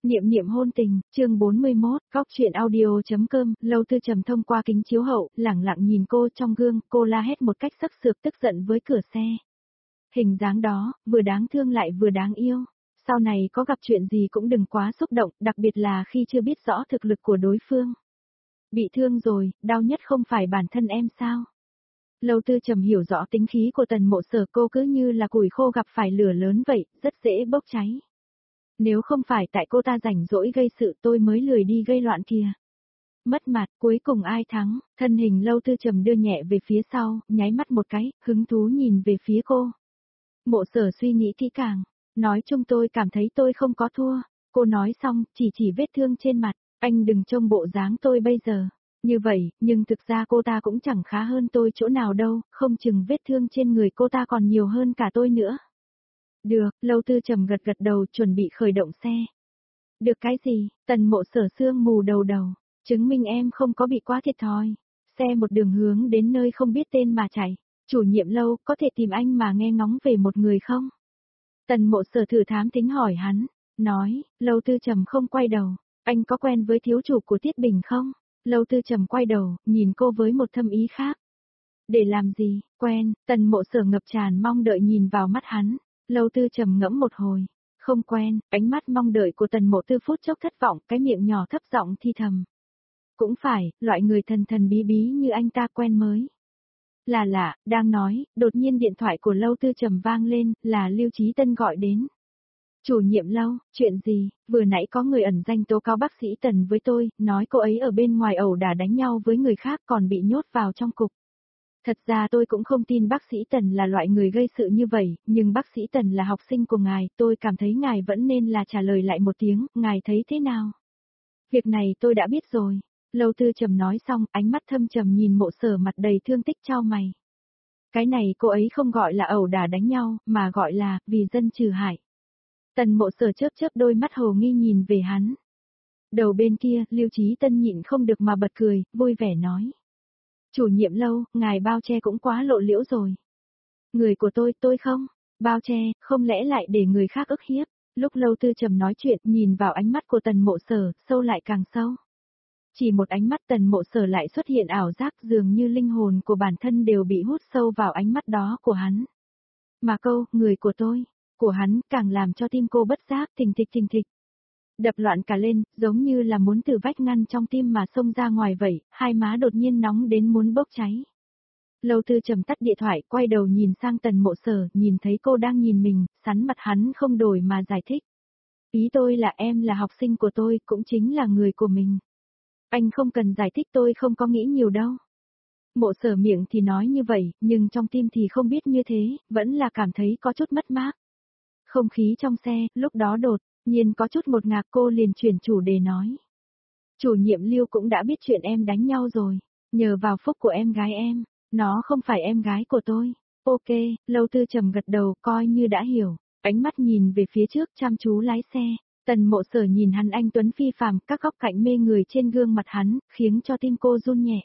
Niệm niệm hôn tình, chương 41, góc chuyện audio.com, Lâu Tư Trầm thông qua kính chiếu hậu, lẳng lặng nhìn cô trong gương, cô la hét một cách sắc sược tức giận với cửa xe. Hình dáng đó, vừa đáng thương lại vừa đáng yêu. Sau này có gặp chuyện gì cũng đừng quá xúc động, đặc biệt là khi chưa biết rõ thực lực của đối phương. Bị thương rồi, đau nhất không phải bản thân em sao? Lâu Tư Trầm hiểu rõ tính khí của Tần Mộ Sở, cô cứ như là củi khô gặp phải lửa lớn vậy, rất dễ bốc cháy. Nếu không phải tại cô ta rảnh rỗi gây sự tôi mới lười đi gây loạn kìa. Mất mặt, cuối cùng ai thắng, thân hình Lâu Tư Trầm đưa nhẹ về phía sau, nháy mắt một cái, hứng thú nhìn về phía cô. Mộ Sở suy nghĩ kỹ càng, nói chung tôi cảm thấy tôi không có thua. Cô nói xong, chỉ vết thương trên mặt, anh đừng trông bộ dáng tôi bây giờ. Như vậy, nhưng thực ra cô ta cũng chẳng khá hơn tôi chỗ nào đâu, không chừng vết thương trên người cô ta còn nhiều hơn cả tôi nữa. Được, Lâu Tư Trầm gật gật đầu chuẩn bị khởi động xe. Được cái gì, Tần Mộ Sở sương mù đầu, chứng minh em không có bị quá thiệt thòi. Xe một đường hướng đến nơi không biết tên mà chạy. Chủ nhiệm Lâu, có thể tìm anh mà nghe ngóng về một người không? Tần Mộ Sở thử thám tính hỏi hắn, nói, Lâu Tư Trầm không quay đầu, anh có quen với thiếu chủ của Tiết Bình không? Lâu Tư Trầm quay đầu, nhìn cô với một thâm ý khác. Để làm gì, quen, Tần Mộ Sở ngập tràn mong đợi nhìn vào mắt hắn. Lâu Tư Trầm ngẫm một hồi, không quen, ánh mắt mong đợi của Tần Mộ Tư phút chốc thất vọng, cái miệng nhỏ thấp giọng thi thầm. Cũng phải, loại người thần thần bí bí như anh ta quen mới. Là lạ, đang nói, đột nhiên điện thoại của Lâu Tư Trầm vang lên, là Lưu Chí Tân gọi đến. Chủ nhiệm Lâu, chuyện gì, vừa nãy có người ẩn danh tố cáo bác sĩ Tần với tôi, nói cô ấy ở bên ngoài ẩu đả đánh nhau với người khác còn bị nhốt vào trong cục. Thật ra tôi cũng không tin bác sĩ Tần là loại người gây sự như vậy, nhưng bác sĩ Tần là học sinh của ngài, tôi cảm thấy ngài vẫn nên là trả lời lại một tiếng, ngài thấy thế nào? Việc này tôi đã biết rồi. Lâu Tư Trầm nói xong, ánh mắt thâm trầm nhìn Mộ Sở mặt đầy thương tích chau mày. Cái này cô ấy không gọi là ẩu đả đánh nhau, mà gọi là vì dân trừ hại. Tần Mộ Sở chớp chớp đôi mắt hồ nghi nhìn về hắn. Đầu bên kia, Lưu Chí Tân nhịn không được mà bật cười, vui vẻ nói. Chủ nhiệm Lâu, ngài bao che cũng quá lộ liễu rồi. Người của tôi không, bao che, không lẽ lại để người khác ức hiếp. Lúc Lâu Tư Trầm nói chuyện, nhìn vào ánh mắt của Tần Mộ Sở, sâu lại càng sâu. Chỉ một ánh mắt Tần Mộ Sở lại xuất hiện ảo giác dường như linh hồn của bản thân đều bị hút sâu vào ánh mắt đó của hắn. Mà câu, người của tôi, của hắn, càng làm cho tim cô bất giác thình thịch. Đập loạn cả lên, giống như là muốn từ vách ngăn trong tim mà xông ra ngoài vậy, hai má đột nhiên nóng đến muốn bốc cháy. Lâu Tư Trầm tắt điện thoại, quay đầu nhìn sang Tần Mộ Sở, nhìn thấy cô đang nhìn mình, sắn mặt hắn không đổi mà giải thích. Ý tôi là em là học sinh của tôi, cũng chính là người của mình. Anh không cần giải thích, tôi không có nghĩ nhiều đâu. Mộ Sở miệng thì nói như vậy, nhưng trong tim thì không biết như thế, vẫn là cảm thấy có chút mất mát. Không khí trong xe, lúc đó đột nhiên có chút một ngạc, cô liền chuyển chủ đề nói. Chủ nhiệm Lưu cũng đã biết chuyện em đánh nhau rồi, nhờ vào phúc của em gái em, nó không phải em gái của tôi. Ok, Lâu Tư Trầm gật đầu coi như đã hiểu, ánh mắt nhìn về phía trước chăm chú lái xe. Tần Mộ Sở nhìn hắn anh tuấn phi phàm, các góc cạnh mê người trên gương mặt hắn, khiến cho tim cô run nhẹ.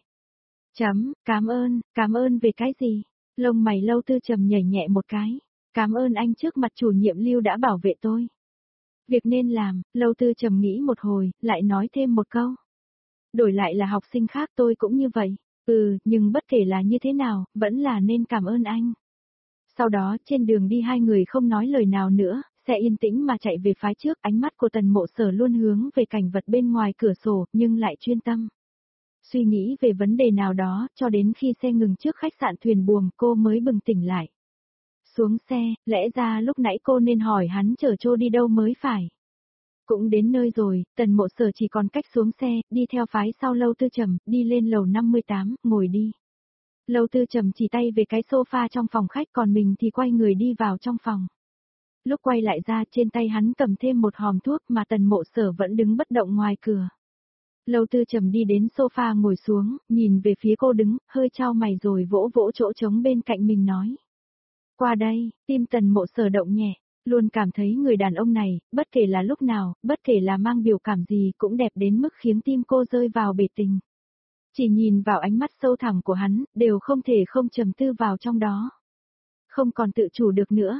Cảm ơn về cái gì? Lông mày Lâu Tư Trầm nhảy nhẹ một cái. Cảm ơn anh trước mặt chủ nhiệm Lưu đã bảo vệ tôi. Việc nên làm, Lâu Tư Trầm nghĩ một hồi, lại nói thêm một câu. Đổi lại là học sinh khác tôi cũng như vậy. Nhưng bất kể là như thế nào, vẫn là nên cảm ơn anh. Sau đó, trên đường đi hai người không nói lời nào nữa, xe yên tĩnh mà chạy về phía trước, ánh mắt của Tần Mộ Sở luôn hướng về cảnh vật bên ngoài cửa sổ, nhưng lại chuyên tâm. Suy nghĩ về vấn đề nào đó, cho đến khi xe ngừng trước khách sạn Thuyền Buồm, cô mới bừng tỉnh lại. Xuống xe, lẽ ra lúc nãy cô nên hỏi hắn chở Trô đi đâu mới phải. Cũng đến nơi rồi, Tần Mộ Sở chỉ còn cách xuống xe, đi theo phái sau Lâu Tư Trầm, đi lên lầu 58, ngồi đi. Lâu Tư Trầm chỉ tay về cái sofa trong phòng khách, còn mình thì quay người đi vào trong phòng. Lúc quay lại ra, trên tay hắn cầm thêm một hòm thuốc mà Tần Mộ Sở vẫn đứng bất động ngoài cửa. Lâu Tư Trầm đi đến sofa ngồi xuống, nhìn về phía cô đứng, hơi chau mày rồi vỗ vỗ chỗ trống bên cạnh mình nói. Qua đây, tim Tần Mộ Sở động nhẹ, luôn cảm thấy người đàn ông này, bất kể là lúc nào, bất kể là mang biểu cảm gì cũng đẹp đến mức khiến tim cô rơi vào bể tình. Chỉ nhìn vào ánh mắt sâu thẳm của hắn, đều không thể không trầm tư vào trong đó. Không còn tự chủ được nữa.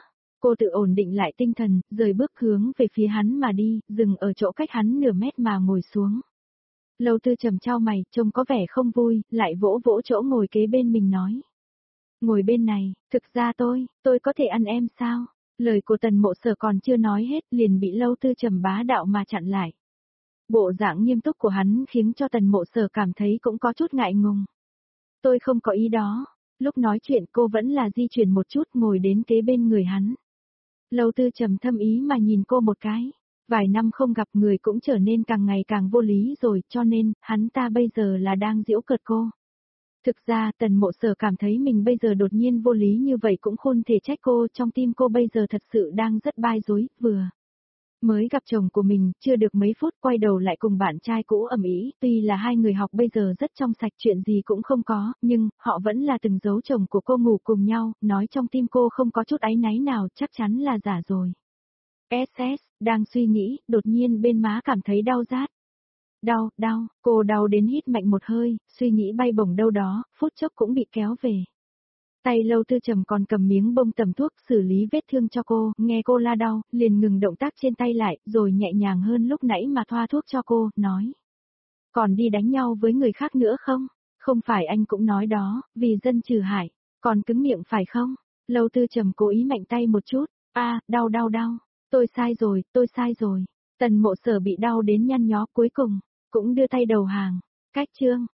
Cô tự ổn định lại tinh thần, rời bước hướng về phía hắn mà đi, dừng ở chỗ cách hắn nửa mét mà ngồi xuống. Lâu Tư Trầm chau mày, trông có vẻ không vui, lại vỗ vỗ chỗ ngồi kế bên mình nói. Ngồi bên này, thực ra tôi có thể ăn em sao? Lời của Tần Mộ Sở còn chưa nói hết, liền bị Lâu Tư Trầm bá đạo mà chặn lại. Bộ dạng nghiêm túc của hắn khiến cho Tần Mộ Sở cảm thấy cũng có chút ngại ngùng. Tôi không có ý đó. Lúc nói chuyện cô vẫn là di chuyển một chút ngồi đến kế bên người hắn. Lâu Tư Trầm thâm ý mà nhìn cô một cái. Vài năm không gặp người cũng trở nên càng ngày càng vô lý rồi, cho nên, hắn ta bây giờ là đang giễu cợt cô. Thực ra Tần Mộ Sở cảm thấy mình bây giờ đột nhiên vô lý như vậy cũng không thể trách cô, trong tim cô bây giờ thật sự đang rất bai rối, vừa mới gặp chồng của mình, chưa được mấy phút quay đầu lại cùng bạn trai cũ ầm ĩ, tuy là hai người học bây giờ rất trong sạch chuyện gì cũng không có, nhưng họ vẫn là từng giấu chồng của cô ngủ cùng nhau, nói trong tim cô không có chút áy náy nào, chắc chắn là giả rồi. SS, đang suy nghĩ, đột nhiên bên má cảm thấy đau rát. Đau, cô đau đến hít mạnh một hơi, suy nghĩ bay bổng đâu đó, phút chốc cũng bị kéo về. Tay Lâu Tư Trầm còn cầm miếng bông tẩm thuốc xử lý vết thương cho cô, nghe cô la đau, liền ngừng động tác trên tay lại, rồi nhẹ nhàng hơn lúc nãy mà thoa thuốc cho cô, nói. Còn đi đánh nhau với người khác nữa không? Không phải anh cũng nói đó, vì dân trừ hại, còn cứng miệng phải không? Lâu Tư Trầm cố ý mạnh tay một chút, đau, tôi sai rồi. Tần Mộ Sở bị đau đến nhăn nhó cuối cùng, cũng đưa tay đầu hàng. Cách chương